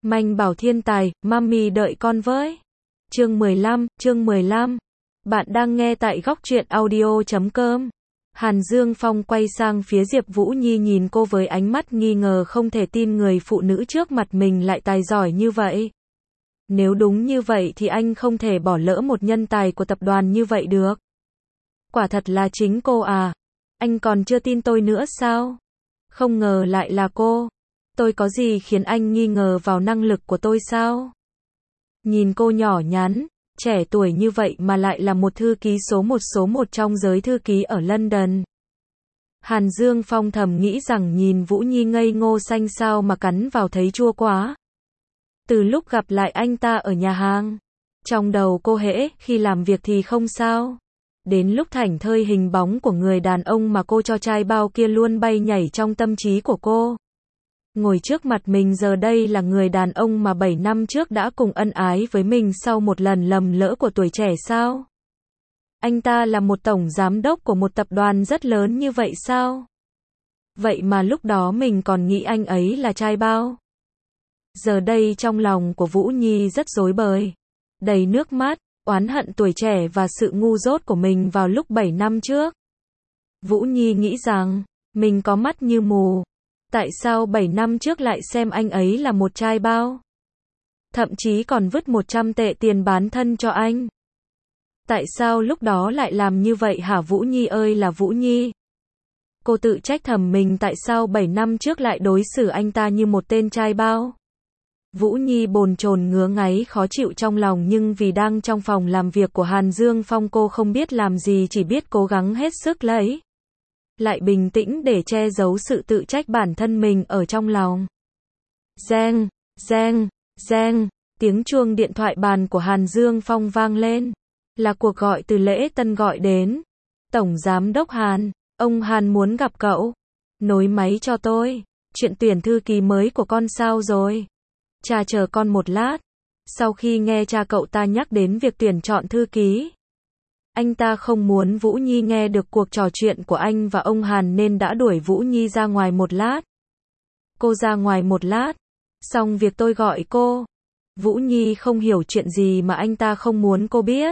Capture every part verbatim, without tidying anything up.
Manh bảo thiên tài, mami đợi con với. Chương mười lăm, chương mười lăm. Bạn đang nghe tại góc truyện audio chấm com. Hàn Dương Phong quay sang phía Diệp Vũ Nhi nhìn cô với ánh mắt nghi ngờ không thể tin người phụ nữ trước mặt mình lại tài giỏi như vậy. Nếu đúng như vậy thì anh không thể bỏ lỡ một nhân tài của tập đoàn như vậy được. Quả thật là chính cô à? Anh còn chưa tin tôi nữa sao? Không ngờ lại là cô. Tôi có gì khiến anh nghi ngờ vào năng lực của tôi sao? Nhìn cô nhỏ nhắn, trẻ tuổi như vậy mà lại là một thư ký số một số một trong giới thư ký ở London. Hàn Dương Phong thầm nghĩ rằng nhìn Vũ Nhi ngây ngô xanh sao mà cắn vào thấy chua quá. Từ lúc gặp lại anh ta ở nhà hàng, trong đầu cô hễ khi làm việc thì không sao. Đến lúc thảnh thơi hình bóng của người đàn ông mà cô cho trai bao kia luôn bay nhảy trong tâm trí của cô. Ngồi trước mặt mình giờ đây là người đàn ông mà bảy năm trước đã cùng ân ái với mình sau một lần lầm lỡ của tuổi trẻ sao? Anh ta là một tổng giám đốc của một tập đoàn rất lớn như vậy sao? Vậy mà lúc đó mình còn nghĩ anh ấy là trai bao. Giờ đây trong lòng của Vũ Nhi rất rối bời, đầy nước mắt, oán hận tuổi trẻ và sự ngu dốt của mình vào lúc bảy năm trước. Vũ Nhi nghĩ rằng, mình có mắt như mù. Tại sao bảy năm trước lại xem anh ấy là một trai bao? Thậm chí còn vứt một trăm tệ tiền bán thân cho anh. Tại sao lúc đó lại làm như vậy hả Vũ Nhi ơi là Vũ Nhi? Cô tự trách thầm mình tại sao bảy năm trước lại đối xử anh ta như một tên trai bao. Vũ Nhi bồn chồn ngứa ngáy khó chịu trong lòng nhưng vì đang trong phòng làm việc của Hàn Dương Phong cô không biết làm gì chỉ biết cố gắng hết sức lấy lại bình tĩnh để che giấu sự tự trách bản thân mình ở trong lòng. Reng, reng, reng, tiếng chuông điện thoại bàn của Hàn Dương Phong vang lên. Là cuộc gọi từ Lễ Tân gọi đến. Tổng Giám đốc Hàn, ông Hàn muốn gặp cậu. Nối máy cho tôi. Chuyện tuyển thư ký mới của con sao rồi? Cha chờ con một lát. Sau khi nghe cha cậu ta nhắc đến việc tuyển chọn thư ký, anh ta không muốn Vũ Nhi nghe được cuộc trò chuyện của anh và ông Hàn nên đã đuổi Vũ Nhi ra ngoài một lát. Cô ra ngoài một lát. Xong việc tôi gọi cô. Vũ Nhi không hiểu chuyện gì mà anh ta không muốn cô biết.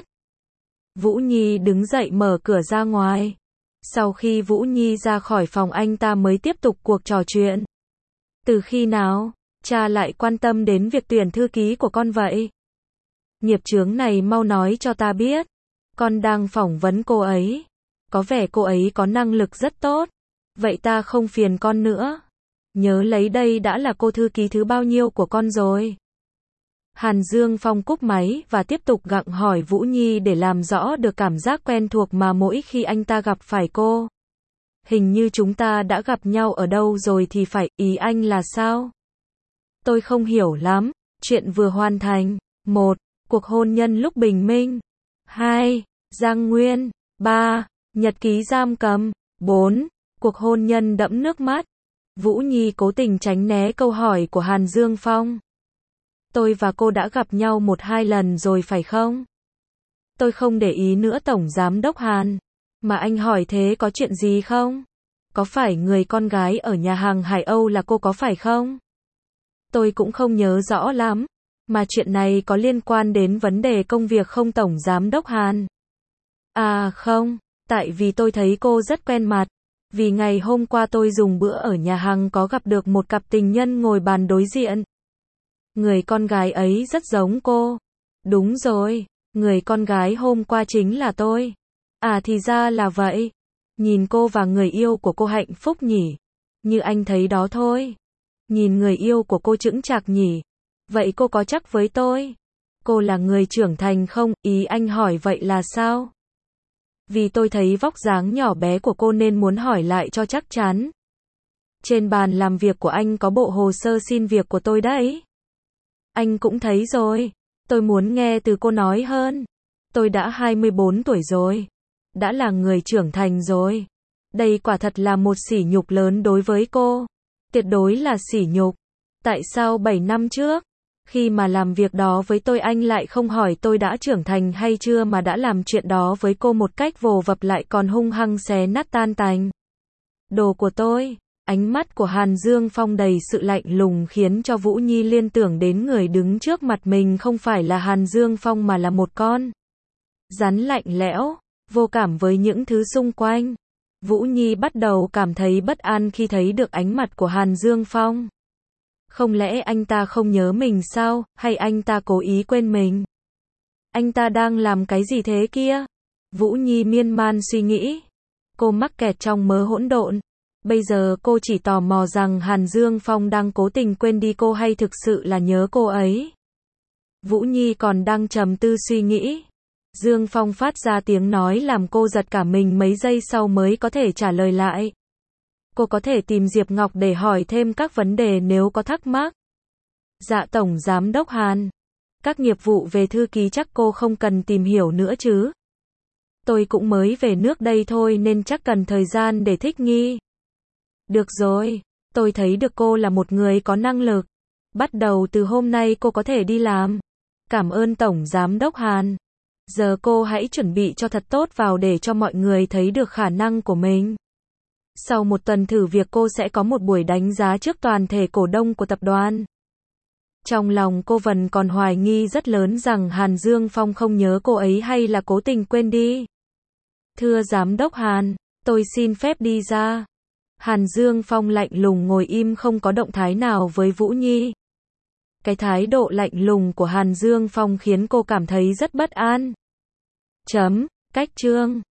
Vũ Nhi đứng dậy mở cửa ra ngoài. Sau khi Vũ Nhi ra khỏi phòng anh ta mới tiếp tục cuộc trò chuyện. Từ khi nào, cha lại quan tâm đến việc tuyển thư ký của con vậy? Nghiệp chướng này mau nói cho ta biết. Con đang phỏng vấn cô ấy. Có vẻ cô ấy có năng lực rất tốt. Vậy ta không phiền con nữa. Nhớ lấy đây đã là cô thư ký thứ bao nhiêu của con rồi. Hàn Dương Phong cúp máy và tiếp tục gặng hỏi Vũ Nhi để làm rõ được cảm giác quen thuộc mà mỗi khi anh ta gặp phải cô. Hình như chúng ta đã gặp nhau ở đâu rồi thì phải, ý anh là sao? Tôi không hiểu lắm. Chuyện vừa hoàn thành. một. Cuộc hôn nhân lúc bình minh. hai. Giang Nguyên. ba. Nhật ký giam cầm. bốn. Cuộc hôn nhân đẫm nước mắt. Vũ Nhi cố tình tránh né câu hỏi của Hàn Dương Phong. Tôi và cô đã gặp nhau một hai lần rồi phải không? Tôi không để ý nữa Tổng Giám đốc Hàn. Mà anh hỏi thế có chuyện gì không? Có phải người con gái ở nhà hàng Hải Âu là cô có phải không? Tôi cũng không nhớ rõ lắm. Mà chuyện này có liên quan đến vấn đề công việc không Tổng Giám đốc Hàn? À không, tại vì tôi thấy cô rất quen mặt. Vì ngày hôm qua tôi dùng bữa ở nhà hàng có gặp được một cặp tình nhân ngồi bàn đối diện. Người con gái ấy rất giống cô. Đúng rồi, người con gái hôm qua chính là tôi. À thì ra là vậy. Nhìn cô và người yêu của cô hạnh phúc nhỉ? Như anh thấy đó thôi. Nhìn người yêu của cô chững chạc nhỉ? Vậy cô có chắc với tôi? Cô là người trưởng thành không? Ý anh hỏi vậy là sao? Vì tôi thấy vóc dáng nhỏ bé của cô nên muốn hỏi lại cho chắc chắn. Trên bàn làm việc của anh có bộ hồ sơ xin việc của tôi đấy. Anh cũng thấy rồi. Tôi muốn nghe từ cô nói hơn. Tôi đã hai mươi bốn tuổi rồi. Đã là người trưởng thành rồi. Đây quả thật là một sỉ nhục lớn đối với cô. Tuyệt đối là sỉ nhục. Tại sao bảy năm trước, khi mà làm việc đó với tôi anh lại không hỏi tôi đã trưởng thành hay chưa mà đã làm chuyện đó với cô một cách vồ vập lại còn hung hăng xé nát tan tành đồ của tôi. Ánh mắt của Hàn Dương Phong đầy sự lạnh lùng khiến cho Vũ Nhi liên tưởng đến người đứng trước mặt mình không phải là Hàn Dương Phong mà là một con rắn lạnh lẽo, vô cảm với những thứ xung quanh. Vũ Nhi bắt đầu cảm thấy bất an khi thấy được ánh mặt của Hàn Dương Phong. Không lẽ anh ta không nhớ mình sao, hay anh ta cố ý quên mình? Anh ta đang làm cái gì thế kia? Vũ Nhi miên man suy nghĩ. Cô mắc kẹt trong mớ hỗn độn. Bây giờ cô chỉ tò mò rằng Hàn Dương Phong đang cố tình quên đi cô hay thực sự là nhớ cô ấy. Vũ Nhi còn đang trầm tư suy nghĩ. Dương Phong phát ra tiếng nói làm cô giật cả mình, mấy giây sau mới có thể trả lời lại. Cô có thể tìm Diệp Ngọc để hỏi thêm các vấn đề nếu có thắc mắc. Dạ Tổng Giám đốc Hàn. Các nghiệp vụ về thư ký chắc cô không cần tìm hiểu nữa chứ. Tôi cũng mới về nước đây thôi nên chắc cần thời gian để thích nghi. Được rồi, tôi thấy được cô là một người có năng lực. Bắt đầu từ hôm nay cô có thể đi làm. Cảm ơn Tổng Giám đốc Hàn. Giờ cô hãy chuẩn bị cho thật tốt vào để cho mọi người thấy được khả năng của mình. Sau một tuần thử việc cô sẽ có một buổi đánh giá trước toàn thể cổ đông của tập đoàn. Trong lòng cô vẫn còn hoài nghi rất lớn rằng Hàn Dương Phong không nhớ cô ấy hay là cố tình quên đi. Thưa Giám đốc Hàn, tôi xin phép đi ra. Hàn Dương Phong lạnh lùng ngồi im không có động thái nào với Vũ Nhi. Cái thái độ lạnh lùng của Hàn Dương Phong khiến cô cảm thấy rất bất an. Chấm, cách chương.